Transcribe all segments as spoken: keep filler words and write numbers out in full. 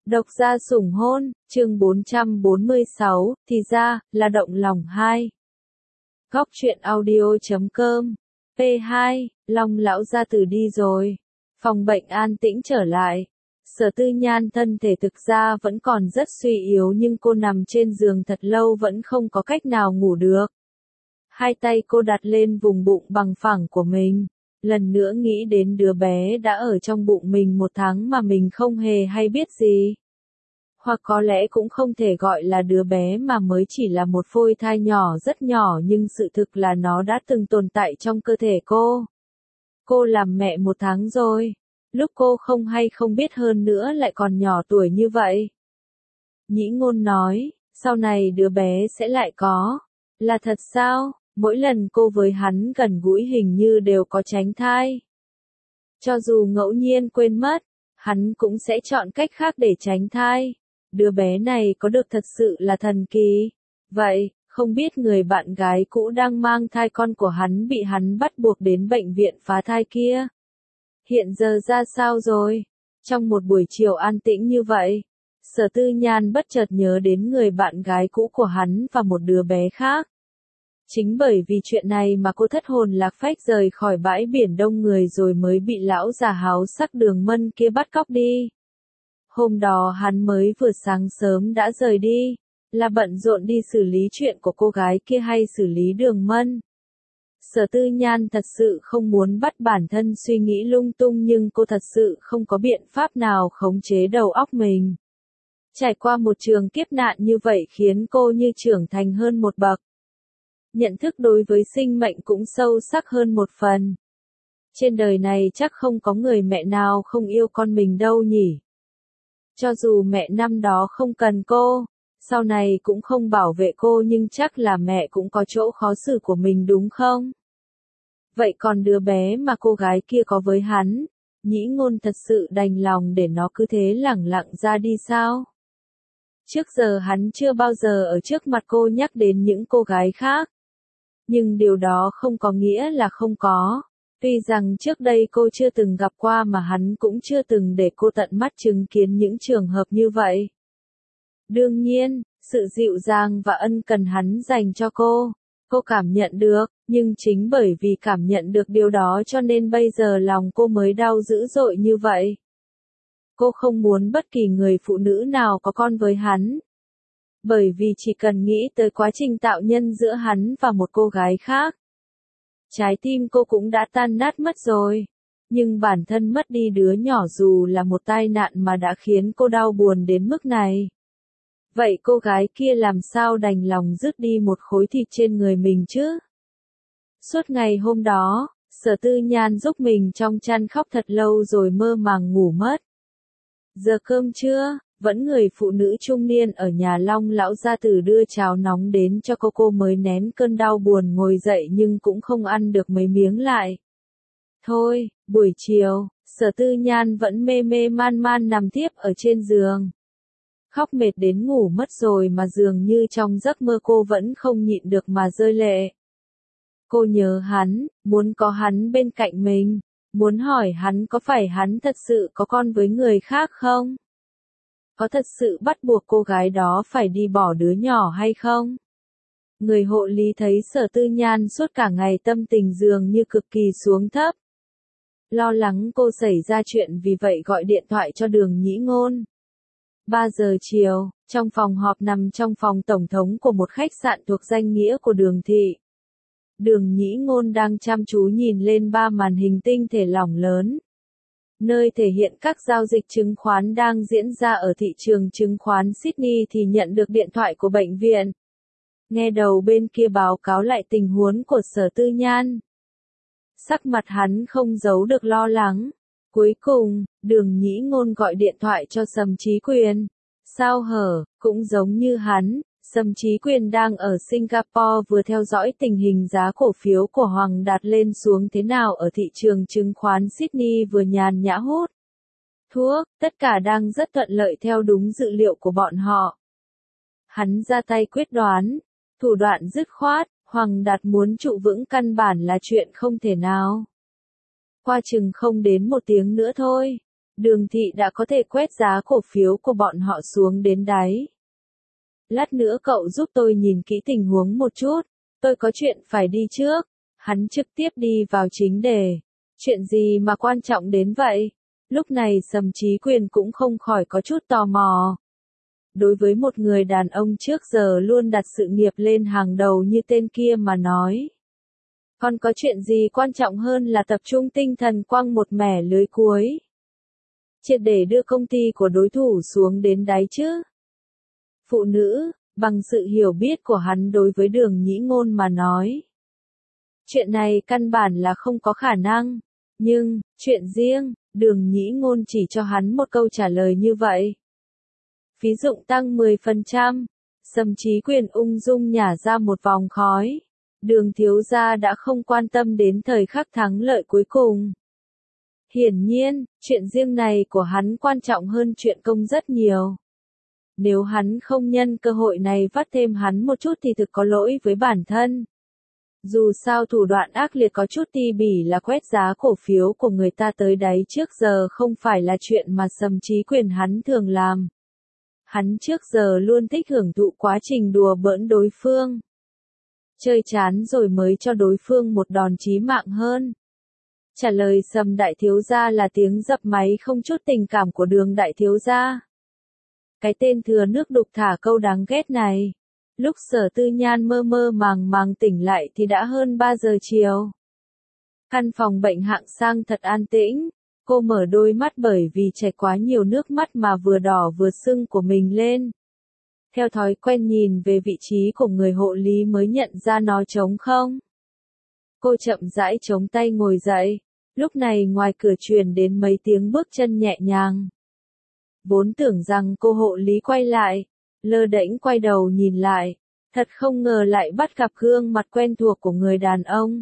Độc gia sủng hôn, chương bốn trăm bốn mươi sáu, thì ra, là động lòng hai. Góc truyện audio chấm com. P hai, Long lão gia tử đi rồi. Phòng bệnh an tĩnh trở lại. Sở Tư Nhan thân thể thực ra vẫn còn rất suy yếu nhưng cô nằm trên giường thật lâu vẫn không có cách nào ngủ được. Hai tay cô đặt lên vùng bụng bằng phẳng của mình. Lần nữa nghĩ đến đứa bé đã ở trong bụng mình một tháng mà mình không hề hay biết gì. Hoặc có lẽ cũng không thể gọi là đứa bé mà mới chỉ là một phôi thai nhỏ rất nhỏ nhưng sự thực là nó đã từng tồn tại trong cơ thể cô. Cô làm mẹ một tháng rồi. Lúc cô không hay không biết hơn nữa lại còn nhỏ tuổi như vậy. Nhĩ Ngôn nói, sau này đứa bé sẽ lại có. Là thật sao? Mỗi lần cô với hắn gần gũi hình như đều có tránh thai. Cho dù ngẫu nhiên quên mất, hắn cũng sẽ chọn cách khác để tránh thai. Đứa bé này có được thật sự là thần kỳ. Vậy, không biết người bạn gái cũ đang mang thai con của hắn bị hắn bắt buộc đến bệnh viện phá thai kia. Hiện giờ ra sao rồi? Trong một buổi chiều an tĩnh như vậy, Sở Tư Nhan bất chợt nhớ đến người bạn gái cũ của hắn và một đứa bé khác. Chính bởi vì chuyện này mà cô thất hồn lạc phách rời khỏi bãi biển đông người rồi mới bị lão già háo sắc Đường Mân kia bắt cóc đi. Hôm đó hắn mới vừa sáng sớm đã rời đi, là bận rộn đi xử lý chuyện của cô gái kia hay xử lý Đường Mân. Sở Tư Nhan thật sự không muốn bắt bản thân suy nghĩ lung tung nhưng cô thật sự không có biện pháp nào khống chế đầu óc mình. Trải qua một trường kiếp nạn như vậy khiến cô như trưởng thành hơn một bậc. Nhận thức đối với sinh mệnh cũng sâu sắc hơn một phần. Trên đời này chắc không có người mẹ nào không yêu con mình đâu nhỉ. Cho dù mẹ năm đó không cần cô, sau này cũng không bảo vệ cô nhưng chắc là mẹ cũng có chỗ khó xử của mình đúng không? Vậy còn đứa bé mà cô gái kia có với hắn, Nhĩ Ngôn thật sự đành lòng để nó cứ thế lẳng lặng ra đi sao? Trước giờ hắn chưa bao giờ ở trước mặt cô nhắc đến những cô gái khác. Nhưng điều đó không có nghĩa là không có. Tuy rằng trước đây cô chưa từng gặp qua mà hắn cũng chưa từng để cô tận mắt chứng kiến những trường hợp như vậy. Đương nhiên, sự dịu dàng và ân cần hắn dành cho cô, cô cảm nhận được, nhưng chính bởi vì cảm nhận được điều đó cho nên bây giờ lòng cô mới đau dữ dội như vậy. Cô không muốn bất kỳ người phụ nữ nào có con với hắn. Bởi vì chỉ cần nghĩ tới quá trình tạo nhân giữa hắn và một cô gái khác, trái tim cô cũng đã tan nát mất rồi. Nhưng bản thân mất đi đứa nhỏ dù là một tai nạn mà đã khiến cô đau buồn đến mức này. Vậy cô gái kia làm sao đành lòng dứt đi một khối thịt trên người mình chứ? Suốt ngày hôm đó, Sở Tư Nhan giúp mình trong chăn khóc thật lâu rồi mơ màng ngủ mất. Giờ cơm trưa, vẫn người phụ nữ trung niên ở nhà Long lão gia tử đưa cháo nóng đến cho cô cô mới nén cơn đau buồn ngồi dậy nhưng cũng không ăn được mấy miếng lại. Thôi, buổi chiều, Sở Tư Nhan vẫn mê mê man man nằm tiếp ở trên giường. Khóc mệt đến ngủ mất rồi mà dường như trong giấc mơ cô vẫn không nhịn được mà rơi lệ. Cô nhớ hắn, muốn có hắn bên cạnh mình, muốn hỏi hắn có phải hắn thật sự có con với người khác không? Có thật sự bắt buộc cô gái đó phải đi bỏ đứa nhỏ hay không? Người hộ lý thấy Sở Tư Nhan suốt cả ngày tâm tình dường như cực kỳ xuống thấp. Lo lắng cô xảy ra chuyện vì vậy gọi điện thoại cho Đường Nhĩ Ngôn. ba giờ chiều, trong phòng họp nằm trong phòng tổng thống của một khách sạn thuộc danh nghĩa của Đường thị. Đường Nhĩ Ngôn đang chăm chú nhìn lên ba màn hình tinh thể lỏng lớn, nơi thể hiện các giao dịch chứng khoán đang diễn ra ở thị trường chứng khoán Sydney thì nhận được điện thoại của bệnh viện. Nghe đầu bên kia báo cáo lại tình huống của Sở Tư Nhan. Sắc mặt hắn không giấu được lo lắng. Cuối cùng, Đường Nhĩ Ngôn gọi điện thoại cho Sầm Chí Quyền. Sao hở, cũng giống như hắn, Sầm Chí Quyền đang ở Singapore vừa theo dõi tình hình giá cổ phiếu của Hoàng Đạt lên xuống thế nào ở thị trường chứng khoán Sydney vừa nhàn nhã hút thuốc, tất cả đang rất thuận lợi theo đúng dự liệu của bọn họ. Hắn ra tay quyết đoán, thủ đoạn dứt khoát, Hoàng Đạt muốn trụ vững căn bản là chuyện không thể nào. Qua chừng không đến một tiếng nữa thôi, Đường Thị đã có thể quét giá cổ phiếu của bọn họ xuống đến đáy. Lát nữa cậu giúp tôi nhìn kỹ tình huống một chút, tôi có chuyện phải đi trước. Hắn trực tiếp đi vào chính đề. Chuyện gì mà quan trọng đến vậy? Lúc này Sầm Chí Quyền cũng không khỏi có chút tò mò. Đối với một người đàn ông trước giờ luôn đặt sự nghiệp lên hàng đầu như tên kia mà nói. Còn có chuyện gì quan trọng hơn là tập trung tinh thần quăng một mẻ lưới cuối. Triệt để đưa công ty của đối thủ xuống đến đáy chứ. Phụ nữ, bằng sự hiểu biết của hắn đối với Đường Nhĩ Ngôn mà nói. Chuyện này căn bản là không có khả năng. Nhưng, chuyện riêng, Đường Nhĩ Ngôn chỉ cho hắn một câu trả lời như vậy. Phí dụng tăng mười phần trăm. Sầm Chí Quyền ung dung nhả ra một vòng khói. Đường thiếu gia đã không quan tâm đến thời khắc thắng lợi cuối cùng. Hiển nhiên, chuyện riêng này của hắn quan trọng hơn chuyện công rất nhiều. Nếu hắn không nhân cơ hội này vắt thêm hắn một chút thì thực có lỗi với bản thân. Dù sao thủ đoạn ác liệt có chút ti bỉ là quét giá cổ phiếu của người ta tới đáy trước giờ không phải là chuyện mà Sầm Chí Quyền hắn thường làm. Hắn trước giờ luôn thích hưởng thụ quá trình đùa bỡn đối phương. Chơi chán rồi mới cho đối phương một đòn chí mạng hơn. Trả lời Sầm đại thiếu gia là tiếng dập máy không chút tình cảm của Đường đại thiếu gia. Cái tên thừa nước đục thả câu đáng ghét này. Lúc Sở Tư Nhan mơ mơ màng màng tỉnh lại thì đã hơn ba giờ chiều. Căn phòng bệnh hạng sang thật an tĩnh. Cô mở đôi mắt bởi vì chảy quá nhiều nước mắt mà vừa đỏ vừa sưng của mình lên. Theo thói quen nhìn về vị trí của người hộ lý mới nhận ra nó trống không. Cô chậm rãi chống tay ngồi dậy. Lúc này ngoài cửa truyền đến mấy tiếng bước chân nhẹ nhàng. Vốn tưởng rằng cô hộ lý quay lại. Lơ đễnh quay đầu nhìn lại. Thật không ngờ lại bắt gặp gương mặt quen thuộc của người đàn ông.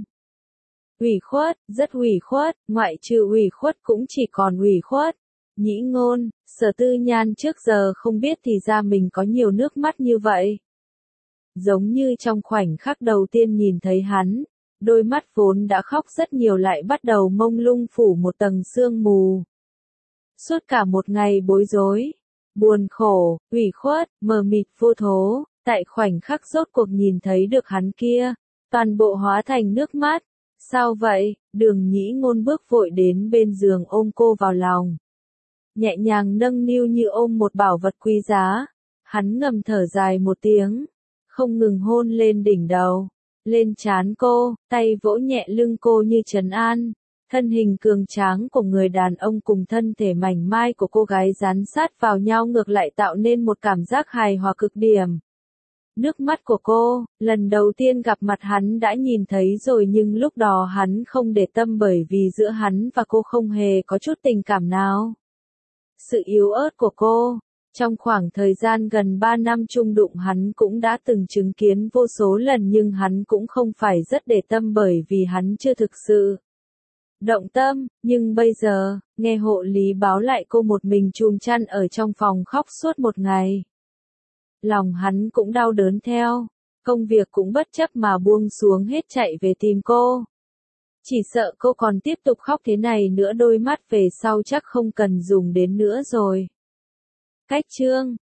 Ủy khuất, rất ủy khuất, ngoại trừ ủy khuất cũng chỉ còn ủy khuất. Nhĩ Ngôn, Sở Tư Nhan trước giờ không biết thì ra mình có nhiều nước mắt như vậy. Giống như trong khoảnh khắc đầu tiên nhìn thấy hắn, đôi mắt vốn đã khóc rất nhiều lại bắt đầu mông lung phủ một tầng sương mù. Suốt cả một ngày bối rối, buồn khổ, ủy khuất, mờ mịt vô thố, tại khoảnh khắc rốt cuộc nhìn thấy được hắn kia, toàn bộ hóa thành nước mắt. Sao vậy? Đường Nhĩ Ngôn bước vội đến bên giường ôm cô vào lòng. Nhẹ nhàng nâng niu như ôm một bảo vật quý giá. Hắn ngầm thở dài một tiếng. Không ngừng hôn lên đỉnh đầu. Lên trán cô, tay vỗ nhẹ lưng cô như trấn an. Thân hình cường tráng của người đàn ông cùng thân thể mảnh mai của cô gái dán sát vào nhau ngược lại tạo nên một cảm giác hài hòa cực điểm. Nước mắt của cô, lần đầu tiên gặp mặt hắn đã nhìn thấy rồi nhưng lúc đó hắn không để tâm bởi vì giữa hắn và cô không hề có chút tình cảm nào. Sự yếu ớt của cô, trong khoảng thời gian gần ba năm chung đụng hắn cũng đã từng chứng kiến vô số lần nhưng hắn cũng không phải rất để tâm bởi vì hắn chưa thực sự động tâm, nhưng bây giờ, nghe hộ lý báo lại cô một mình chùm chăn ở trong phòng khóc suốt một ngày. Lòng hắn cũng đau đớn theo, công việc cũng bất chấp mà buông xuống hết chạy về tìm cô. Chỉ sợ cô còn tiếp tục khóc thế này nữa đôi mắt về sau chắc không cần dùng đến nữa rồi. Cách chương